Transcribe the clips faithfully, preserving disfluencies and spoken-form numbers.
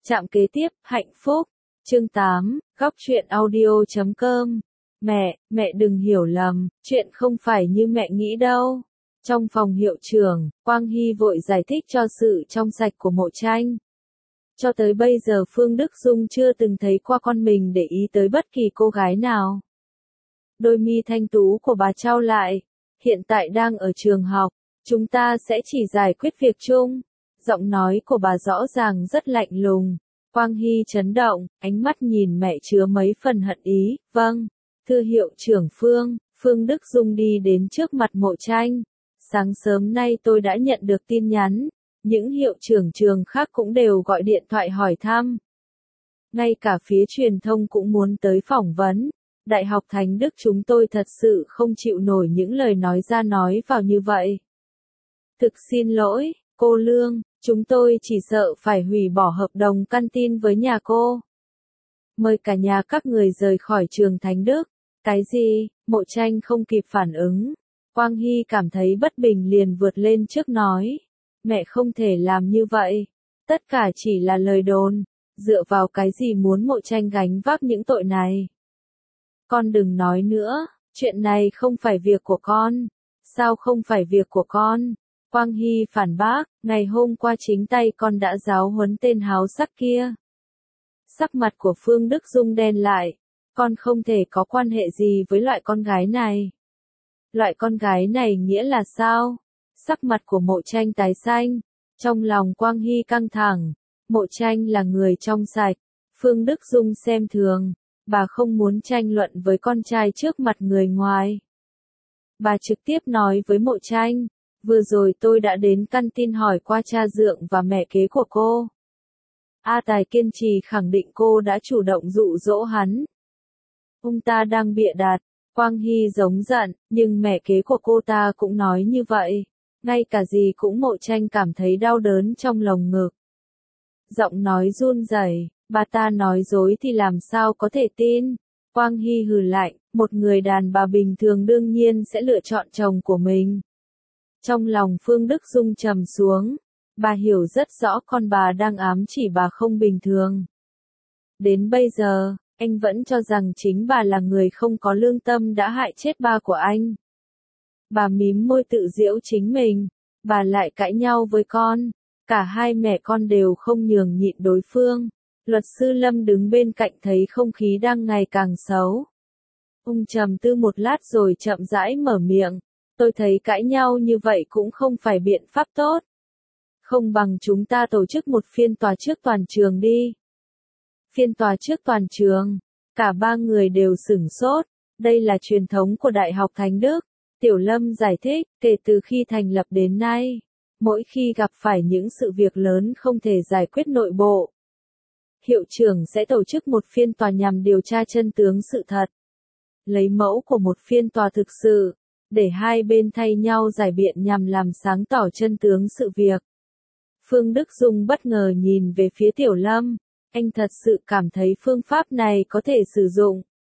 Trạm kế tiếp, hạnh phúc. Chương tám, góc truyện audio chấm com. Mẹ, mẹ đừng hiểu lầm, chuyện không phải như mẹ nghĩ đâu. Trong phòng hiệu trưởng, Quang Hy vội giải thích cho sự trong sạch của Mộ Tranh. Cho tới bây giờ Phương Đức Dung chưa từng thấy qua con mình để ý tới bất kỳ cô gái nào. Đôi mi thanh tú của bà trao lại. Hiện tại đang ở trường học, chúng ta sẽ chỉ giải quyết việc chung. Giọng nói của bà rõ ràng rất lạnh lùng. Quang Hy chấn động, ánh mắt nhìn mẹ chứa mấy phần hận ý. Vâng, thưa hiệu trưởng Phương. Phương Đức Dung đi đến trước mặt Mộ Tranh. Sáng sớm nay tôi đã nhận được tin nhắn. Những hiệu trưởng trường khác cũng đều gọi điện thoại hỏi thăm. Ngay cả phía truyền thông cũng muốn tới phỏng vấn. Đại học Thánh Đức chúng tôi thật sự không chịu nổi những lời nói ra nói vào như vậy. Thực xin lỗi, cô Lương, chúng tôi chỉ sợ phải hủy bỏ hợp đồng căn tin với nhà cô. Mời cả nhà các người rời khỏi trường Thánh Đức. Cái gì? Mộ Tranh không kịp phản ứng. Quang Hy cảm thấy bất bình liền vượt lên trước nói. Mẹ không thể làm như vậy. Tất cả chỉ là lời đồn. Dựa vào cái gì muốn Mộ Tranh gánh vác những tội này? Con đừng nói nữa, chuyện này không phải việc của con. Sao không phải việc của con? Quang Hy phản bác, ngày hôm qua chính tay con đã giáo huấn tên háo sắc kia. Sắc mặt của Phương Đức Dung đen lại, con không thể có quan hệ gì với loại con gái này. Loại con gái này nghĩa là sao? Sắc mặt của Mộ Tranh tái xanh, trong lòng Quang Hy căng thẳng. Mộ Tranh là người trong sạch, Phương Đức Dung xem thường. Bà không muốn tranh luận với con trai trước mặt người ngoài. Bà trực tiếp nói với Mộ Tranh, vừa rồi tôi đã đến căn tin hỏi qua cha dượng và mẹ kế của cô. A Tài kiên trì khẳng định cô đã chủ động dụ dỗ hắn. Ông ta đang bịa đặt. Quang Hy giống giận, nhưng mẹ kế của cô ta cũng nói như vậy. Ngay cả gì cũng Mộ Tranh cảm thấy đau đớn trong lồng ngực. Giọng nói run rẩy. Bà ta nói dối thì làm sao có thể tin. Quang Hy hừ lạnh, một người đàn bà bình thường đương nhiên sẽ lựa chọn chồng của mình. Trong lòng Phương Đức Dung trầm xuống. Bà hiểu rất rõ con bà đang ám chỉ bà không bình thường. Đến bây giờ, anh vẫn cho rằng chính bà là người không có lương tâm đã hại chết ba của anh. Bà mím môi tự giễu chính mình. Bà lại cãi nhau với con. Cả hai mẹ con đều không nhường nhịn đối phương. Luật sư Lâm đứng bên cạnh thấy không khí đang ngày càng xấu. Ông trầm tư một lát rồi chậm rãi mở miệng. Tôi thấy cãi nhau như vậy cũng không phải biện pháp tốt. Không bằng chúng ta tổ chức một phiên tòa trước toàn trường đi. Phiên tòa trước toàn trường. Cả ba người đều sửng sốt. Đây là truyền thống của Đại học Thánh Đức. Tiểu Lâm giải thích, kể từ khi thành lập đến nay, mỗi khi gặp phải những sự việc lớn không thể giải quyết nội bộ, hiệu trưởng sẽ tổ chức một phiên tòa nhằm điều tra chân tướng sự thật. Lấy mẫu của một phiên tòa thực sự, để hai bên thay nhau giải biện nhằm làm sáng tỏ chân tướng sự việc. Phương Đức Dung bất ngờ nhìn về phía Tiểu Lâm, anh thật sự cảm thấy phương pháp này có thể sử dụng.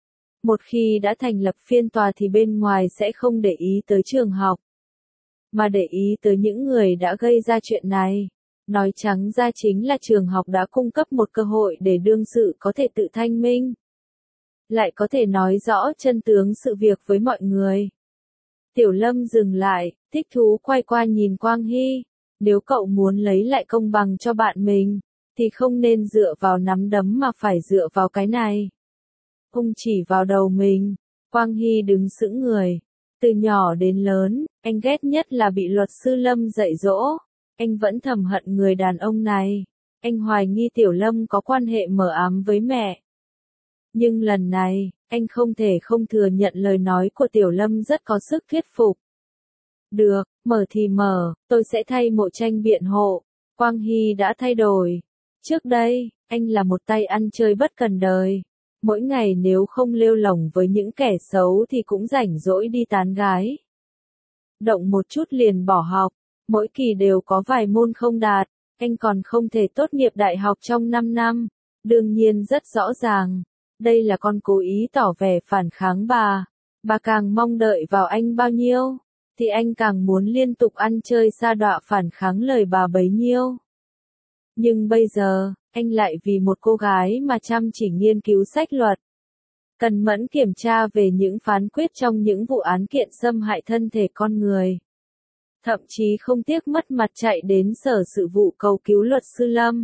Một khi đã thành lập phiên tòa thì bên ngoài sẽ không để ý tới trường học, mà để ý tới những người đã gây ra chuyện này. Nói trắng ra chính là trường học đã cung cấp một cơ hội để đương sự có thể tự thanh minh. Lại có thể nói rõ chân tướng sự việc với mọi người. Tiểu Lâm dừng lại, thích thú quay qua nhìn Quang Hy. Nếu cậu muốn lấy lại công bằng cho bạn mình, thì không nên dựa vào nắm đấm mà phải dựa vào cái này. Ông chỉ vào đầu mình. Quang Hy đứng sững người. Từ nhỏ đến lớn, anh ghét nhất là bị luật sư Lâm dạy dỗ. Anh vẫn thầm hận người đàn ông này. Anh hoài nghi Tiểu Lâm có quan hệ mờ ám với mẹ. Nhưng lần này, anh không thể không thừa nhận lời nói của Tiểu Lâm rất có sức thuyết phục. Được, mở thì mở, tôi sẽ thay Mộ Tranh biện hộ. Quang Hy đã thay đổi. Trước đây, anh là một tay ăn chơi bất cần đời. Mỗi ngày nếu không lêu lổng với những kẻ xấu thì cũng rảnh rỗi đi tán gái. Động một chút liền bỏ học. Mỗi kỳ đều có vài môn không đạt, anh còn không thể tốt nghiệp đại học trong năm năm. Đương nhiên rất rõ ràng, đây là con cố ý tỏ vẻ phản kháng bà. Bà càng mong đợi vào anh bao nhiêu, thì anh càng muốn liên tục ăn chơi sa đọa phản kháng lời bà bấy nhiêu. Nhưng bây giờ, anh lại vì một cô gái mà chăm chỉ nghiên cứu sách luật. Cần mẫn kiểm tra về những phán quyết trong những vụ án kiện xâm hại thân thể con người. Thậm chí không tiếc mất mặt chạy đến sở sự vụ cầu cứu luật sư Lâm.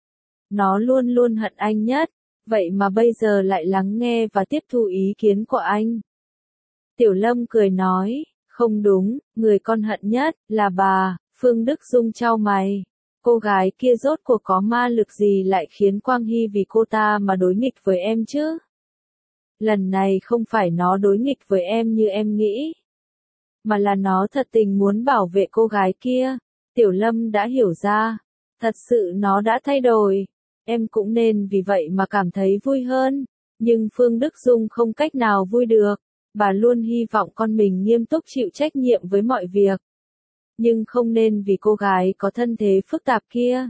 Nó luôn luôn hận anh nhất, vậy mà bây giờ lại lắng nghe và tiếp thu ý kiến của anh. Tiểu Lâm cười nói, không đúng, người con hận nhất là bà. Phương Đức Dung chau mày. Cô gái kia rốt cuộc có ma lực gì lại khiến Quang Hy vì cô ta mà đối nghịch với em chứ? Lần này không phải nó đối nghịch với em như em nghĩ, mà là nó thật tình muốn bảo vệ cô gái kia. Tiểu Lâm đã hiểu ra, thật sự nó đã thay đổi. Em cũng nên vì vậy mà cảm thấy vui hơn. Nhưng Phương Đức Dung không cách nào vui được. Bà luôn hy vọng con mình nghiêm túc chịu trách nhiệm với mọi việc. Nhưng không nên vì cô gái có thân thế phức tạp kia.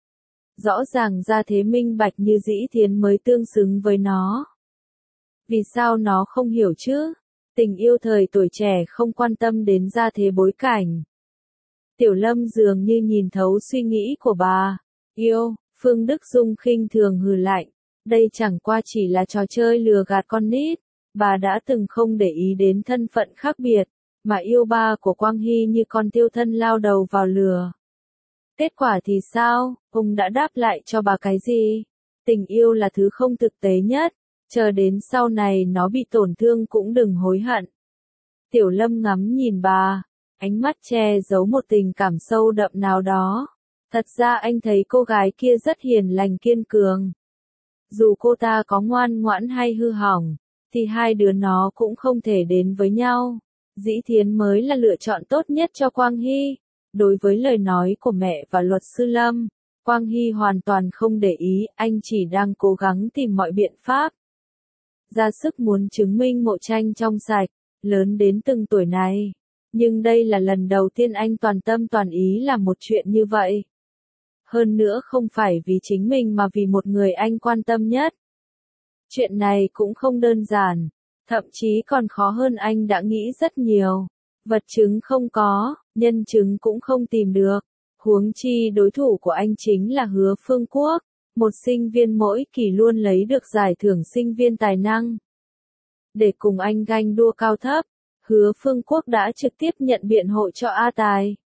Rõ ràng ra thế minh bạch như Dĩ Thiến mới tương xứng với nó. Vì sao nó không hiểu chứ? Tình yêu thời tuổi trẻ không quan tâm đến gia thế bối cảnh. Tiểu Lâm dường như nhìn thấu suy nghĩ của bà. Yêu, Phương Đức Dung khinh thường hừ lạnh. Đây chẳng qua chỉ là trò chơi lừa gạt con nít. Bà đã từng không để ý đến thân phận khác biệt, mà yêu ba của Quang Hy như con tiêu thân lao đầu vào lửa. Kết quả thì sao? Ông đã đáp lại cho bà cái gì? Tình yêu là thứ không thực tế nhất. Chờ đến sau này nó bị tổn thương cũng đừng hối hận. Tiểu Lâm ngắm nhìn bà, ánh mắt che giấu một tình cảm sâu đậm nào đó. Thật ra anh thấy cô gái kia rất hiền lành kiên cường. Dù cô ta có ngoan ngoãn hay hư hỏng, thì hai đứa nó cũng không thể đến với nhau. Dĩ Thiến mới là lựa chọn tốt nhất cho Quang Hy. Đối với lời nói của mẹ và luật sư Lâm, Quang Hy hoàn toàn không để ý, anh chỉ đang cố gắng tìm mọi biện pháp. Ra sức muốn chứng minh Mộ Tranh trong sạch, lớn đến từng tuổi này. Nhưng đây là lần đầu tiên anh toàn tâm toàn ý làm một chuyện như vậy. Hơn nữa không phải vì chính mình mà vì một người anh quan tâm nhất. Chuyện này cũng không đơn giản, thậm chí còn khó hơn anh đã nghĩ rất nhiều. Vật chứng không có, nhân chứng cũng không tìm được. Huống chi đối thủ của anh chính là Hứa Phương Quốc, một sinh viên mỗi kỳ luôn lấy được giải thưởng sinh viên tài năng. Để cùng anh ganh đua cao thấp, Hứa Phương Quốc đã trực tiếp nhận biện hộ cho A Tài.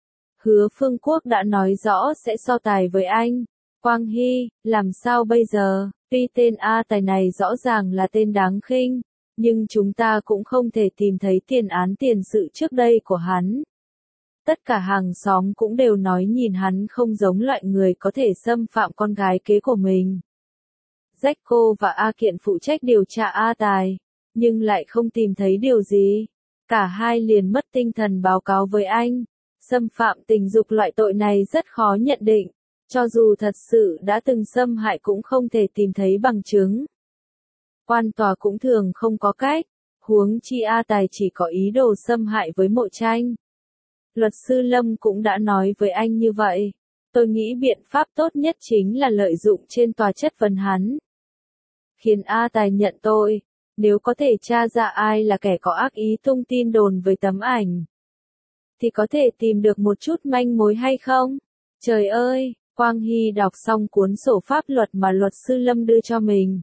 Hứa Phương Quốc đã nói rõ sẽ so tài với anh. Quang Hy, làm sao bây giờ? Tuy tên A Tài này rõ ràng là tên đáng khinh, nhưng chúng ta cũng không thể tìm thấy tiền án tiền sự trước đây của hắn. Tất cả hàng xóm cũng đều nói nhìn hắn không giống loại người có thể xâm phạm con gái kế của mình. Rách cô và A Kiện phụ trách điều tra A Tài, nhưng lại không tìm thấy điều gì. Cả hai liền mất tinh thần báo cáo với anh. Xâm phạm tình dục loại tội này rất khó nhận định. Cho dù thật sự đã từng xâm hại cũng không thể tìm thấy bằng chứng. Quan tòa cũng thường không có cách. Huống chi A Tài chỉ có ý đồ xâm hại với Mộ Tranh. Luật sư Lâm cũng đã nói với anh như vậy. Tôi nghĩ biện pháp tốt nhất chính là lợi dụng trên tòa chất vấn hắn. Khiến A Tài nhận tội. Nếu có thể tra ra ai là kẻ có ác ý tung tin đồn với tấm ảnh, thì có thể tìm được một chút manh mối hay không? Trời ơi, Quang Hy đọc xong cuốn sổ pháp luật mà luật sư Lâm đưa cho mình.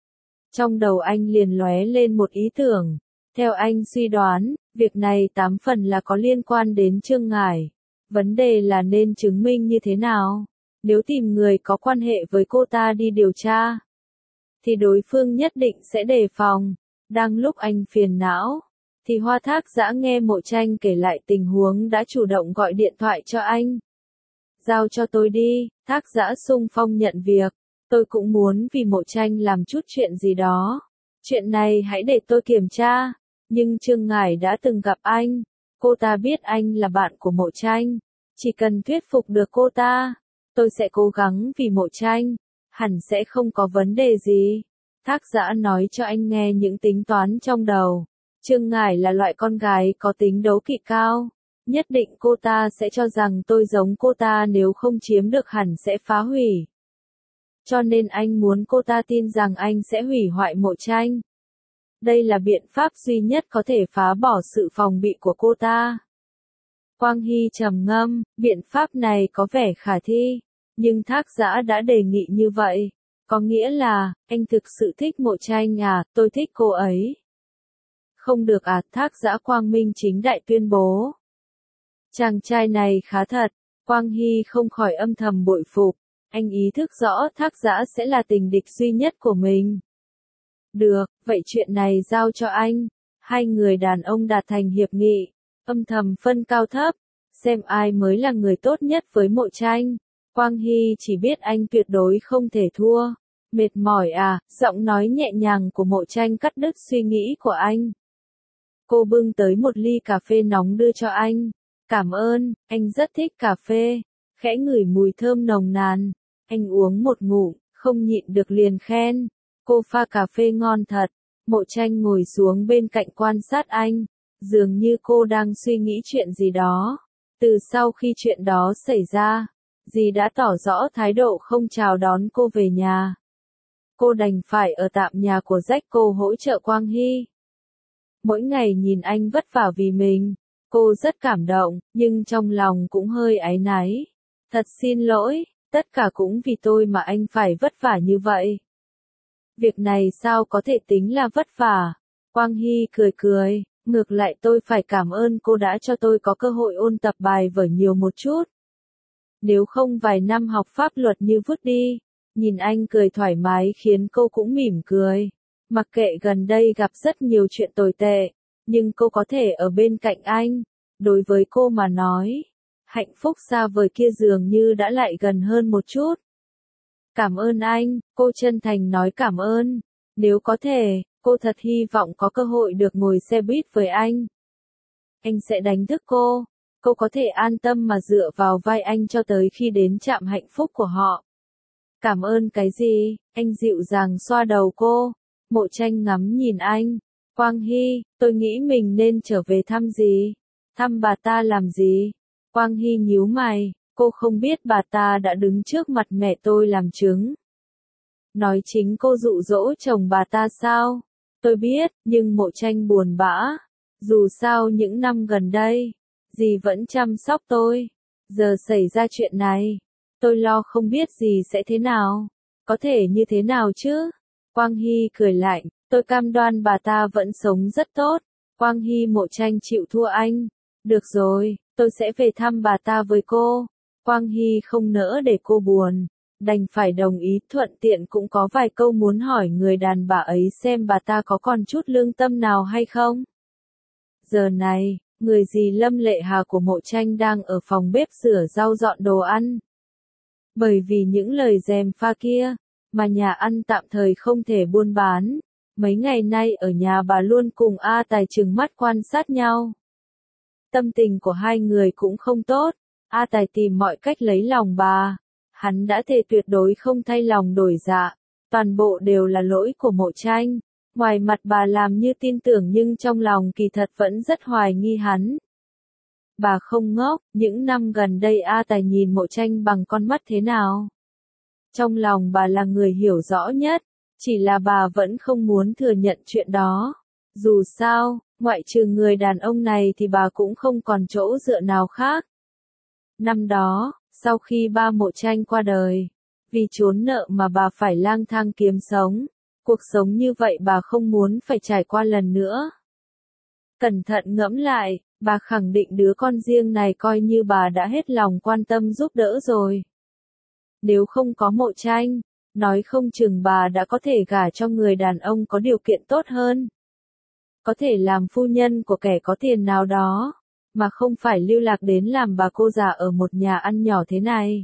Trong đầu anh liền lóe lên một ý tưởng. Theo anh suy đoán, việc này tám phần là có liên quan đến Trương Ngải. Vấn đề là nên chứng minh như thế nào? Nếu tìm người có quan hệ với cô ta đi điều tra, thì đối phương nhất định sẽ đề phòng. Đang lúc anh phiền não, thì Hoa Thác Dã nghe Mộ Tranh kể lại tình huống đã chủ động gọi điện thoại cho anh. Giao cho tôi đi, Thác Dã xung phong nhận việc. Tôi cũng muốn vì Mộ Tranh làm chút chuyện gì đó. Chuyện này hãy để tôi kiểm tra. Nhưng Trương Ngải đã từng gặp anh. Cô ta biết anh là bạn của Mộ Tranh. Chỉ cần thuyết phục được cô ta, tôi sẽ cố gắng vì Mộ Tranh. Hẳn sẽ không có vấn đề gì. Thác Dã nói cho anh nghe những tính toán trong đầu. Trương Ngải là loại con gái có tính đấu kỵ cao. Nhất định cô ta sẽ cho rằng tôi giống cô ta, nếu không chiếm được hẳn sẽ phá hủy. Cho nên anh muốn cô ta tin rằng anh sẽ hủy hoại Mộ Tranh. Đây là biện pháp duy nhất có thể phá bỏ sự phòng bị của cô ta. Quang Hy trầm ngâm, biện pháp này có vẻ khả thi. Nhưng Thác Dã đã đề nghị như vậy. Có nghĩa là, anh thực sự thích Mộ Tranh à, tôi thích cô ấy. Không được à, Thác Dã quang minh chính đại tuyên bố. Chàng trai này khá thật, Quang Hy không khỏi âm thầm bội phục. Anh ý thức rõ Thác Dã sẽ là tình địch duy nhất của mình. Được, vậy chuyện này giao cho anh. Hai người đàn ông đạt thành hiệp nghị, âm thầm phân cao thấp, xem ai mới là người tốt nhất với Mộ Tranh. Quang Hy chỉ biết anh tuyệt đối không thể thua. Mệt mỏi à, giọng nói nhẹ nhàng của Mộ Tranh cắt đứt suy nghĩ của anh. Cô bưng tới một ly cà phê nóng đưa cho anh. Cảm ơn, anh rất thích cà phê. Khẽ ngửi mùi thơm nồng nàn. Anh uống một ngụm, không nhịn được liền khen. Cô pha cà phê ngon thật. Mộ Tranh ngồi xuống bên cạnh quan sát anh. Dường như cô đang suy nghĩ chuyện gì đó. Từ sau khi chuyện đó xảy ra, dì đã tỏ rõ thái độ không chào đón cô về nhà. Cô đành phải ở tạm nhà của Jack cô hỗ trợ Quang Hy. Mỗi ngày nhìn anh vất vả vì mình, cô rất cảm động, nhưng trong lòng cũng hơi áy náy. Thật xin lỗi, tất cả cũng vì tôi mà anh phải vất vả như vậy. Việc này sao có thể tính là vất vả? Quang Hy cười cười, ngược lại tôi phải cảm ơn cô đã cho tôi có cơ hội ôn tập bài vở nhiều một chút. Nếu không vài năm học pháp luật như vứt đi. Nhìn anh cười thoải mái khiến cô cũng mỉm cười. Mặc kệ gần đây gặp rất nhiều chuyện tồi tệ, nhưng cô có thể ở bên cạnh anh. Đối với cô mà nói, hạnh phúc xa vời kia dường như đã lại gần hơn một chút. Cảm ơn anh, cô chân thành nói cảm ơn. Nếu có thể, cô thật hy vọng có cơ hội được ngồi xe buýt với anh. Anh sẽ đánh thức cô. Cô có thể an tâm mà dựa vào vai anh cho tới khi đến trạm hạnh phúc của họ. Cảm ơn cái gì? Anh dịu dàng xoa đầu cô. Mộ Tranh ngắm nhìn anh. Quang Hy, tôi nghĩ mình nên trở về thăm gì? Thăm bà ta làm gì? Quang Hy nhíu mày, cô không biết bà ta đã đứng trước mặt mẹ tôi làm chứng. Nói chính cô dụ dỗ chồng bà ta sao? Tôi biết, nhưng Mộ Tranh buồn bã. Dù sao những năm gần đây, dì vẫn chăm sóc tôi. Giờ xảy ra chuyện này, tôi lo không biết gì sẽ thế nào. Có thể như thế nào chứ? Quang Hy cười lạnh, tôi cam đoan bà ta vẫn sống rất tốt. Quang Hy Mộ Tranh chịu thua anh. Được rồi, tôi sẽ về thăm bà ta với cô. Quang Hy không nỡ để cô buồn, đành phải đồng ý, thuận tiện cũng có vài câu muốn hỏi người đàn bà ấy xem bà ta có còn chút lương tâm nào hay không. Giờ này, người dì Lâm Lệ Hà của Mộ Tranh đang ở phòng bếp rửa rau dọn đồ ăn. Bởi vì những lời gièm pha kia, mà nhà ăn tạm thời không thể buôn bán. Mấy ngày nay ở nhà bà luôn cùng A Tài trừng mắt quan sát nhau. Tâm tình của hai người cũng không tốt. A Tài tìm mọi cách lấy lòng bà. Hắn đã thề tuyệt đối không thay lòng đổi dạ. Toàn bộ đều là lỗi của Mộ Tranh. Ngoài mặt bà làm như tin tưởng nhưng trong lòng kỳ thật vẫn rất hoài nghi hắn. Bà không ngốc, những năm gần đây A Tài nhìn Mộ Tranh bằng con mắt thế nào? Trong lòng bà là người hiểu rõ nhất, chỉ là bà vẫn không muốn thừa nhận chuyện đó. Dù sao, ngoại trừ người đàn ông này thì bà cũng không còn chỗ dựa nào khác. Năm đó, sau khi ba Mộ Tranh qua đời, vì trốn nợ mà bà phải lang thang kiếm sống. Cuộc sống như vậy bà không muốn phải trải qua lần nữa. Cẩn thận ngẫm lại, bà khẳng định đứa con riêng này coi như bà đã hết lòng quan tâm giúp đỡ rồi. Nếu không có Mộ Tranh, nói không chừng bà đã có thể gả cho người đàn ông có điều kiện tốt hơn. Có thể làm phu nhân của kẻ có tiền nào đó, mà không phải lưu lạc đến làm bà cô già ở một nhà ăn nhỏ thế này.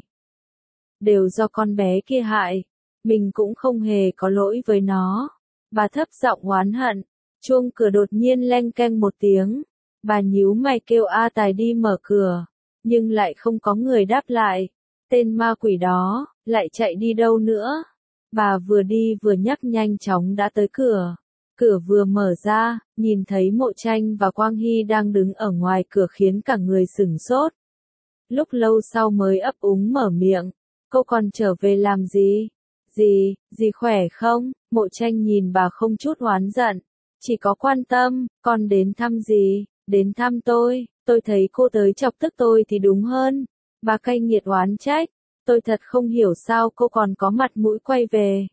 Đều do con bé kia hại. Mình cũng không hề có lỗi với nó. Bà thấp giọng oán hận. Chuông cửa đột nhiên leng keng một tiếng. Bà nhíu mày kêu A Tài đi mở cửa. Nhưng lại không có người đáp lại. Tên ma quỷ đó, lại chạy đi đâu nữa. Bà vừa đi vừa nhắc nhanh chóng đã tới cửa. Cửa vừa mở ra, nhìn thấy Mộ Tranh và Quang Hy đang đứng ở ngoài cửa khiến cả người sửng sốt. Lúc lâu sau mới ấp úng mở miệng. Cô còn trở về làm gì? Dì, dì khỏe không? Mộ Tranh nhìn bà không chút oán giận. Chỉ có quan tâm, con đến thăm dì, đến thăm tôi, tôi thấy cô tới chọc tức tôi thì đúng hơn. Bà cay nghiệt oán trách. Tôi thật không hiểu sao cô còn có mặt mũi quay về.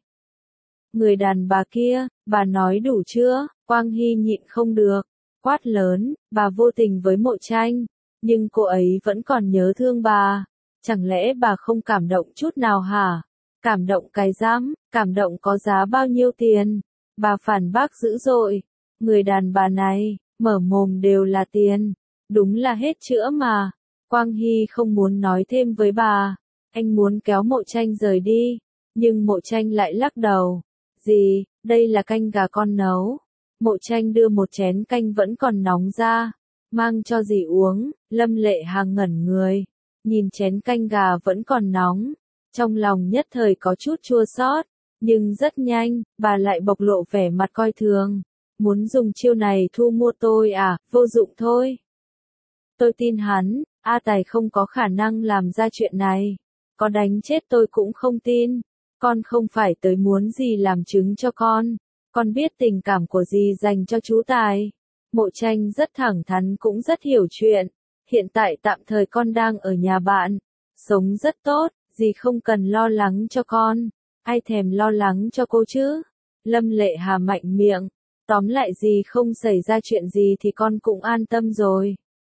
Người đàn bà kia, bà nói đủ chưa? Quang Hy nhịn không được, quát lớn, bà vô tình với Mộ Tranh, nhưng cô ấy vẫn còn nhớ thương bà. Chẳng lẽ bà không cảm động chút nào hả? Cảm động cái dám, cảm động có giá bao nhiêu tiền? Bà phản bác dữ dội. Người đàn bà này, mở mồm đều là tiền. Đúng là hết chữa mà. Quang Hy không muốn nói thêm với bà. Anh muốn kéo Mộ Tranh rời đi. Nhưng Mộ Tranh lại lắc đầu. Gì, đây là canh gà con nấu. Mộ Tranh đưa một chén canh vẫn còn nóng ra. Mang cho dì uống. Lâm Lệ Hà ngẩn người. Nhìn chén canh gà vẫn còn nóng. Trong lòng nhất thời có chút chua xót. Nhưng rất nhanh, bà lại bộc lộ vẻ mặt coi thường. Muốn dùng chiêu này thu mua tôi à, vô dụng thôi. Tôi tin hắn, A Tài không có khả năng làm ra chuyện này. Có đánh chết tôi cũng không tin. Con không phải tới muốn gì làm chứng cho con. Con biết tình cảm của dì dành cho chú Tài. Mộ Tranh rất thẳng thắn cũng rất hiểu chuyện. Hiện tại tạm thời con đang ở nhà bạn. Sống rất tốt, dì không cần lo lắng cho con. Ai thèm lo lắng cho cô chứ? Lâm Lệ Hà mạnh miệng. Tóm lại dì không xảy ra chuyện gì thì con cũng an tâm rồi.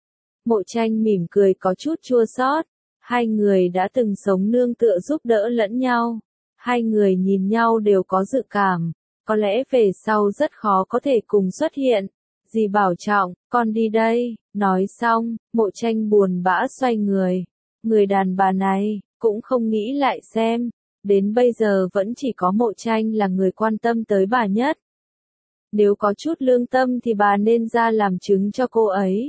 Mộ Tranh mỉm cười có chút chua xót. Hai người đã từng sống nương tựa giúp đỡ lẫn nhau. Hai người nhìn nhau đều có dự cảm. Có lẽ về sau rất khó có thể cùng xuất hiện. Dì bảo trọng, con đi đây. Nói xong, Mộ Tranh buồn bã xoay người. Người đàn bà này, cũng không nghĩ lại xem. Đến bây giờ vẫn chỉ có Mộ Tranh là người quan tâm tới bà nhất. Nếu có chút lương tâm thì bà nên ra làm chứng cho cô ấy.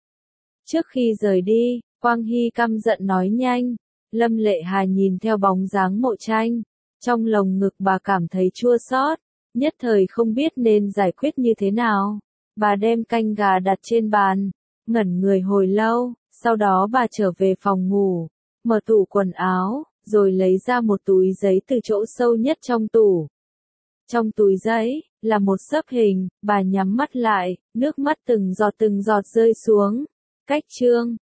Trước khi rời đi, Quang Hy căm giận nói nhanh. Lâm Lệ Hà nhìn theo bóng dáng Mộ Tranh. Trong lồng ngực bà cảm thấy chua xót, nhất thời không biết nên giải quyết như thế nào. Bà đem canh gà đặt trên bàn, ngẩn người hồi lâu, sau đó bà trở về phòng ngủ, mở tủ quần áo, rồi lấy ra một túi giấy từ chỗ sâu nhất trong tủ. Trong túi giấy, là một xấp hình, bà nhắm mắt lại, nước mắt từng giọt từng giọt rơi xuống. Cách chương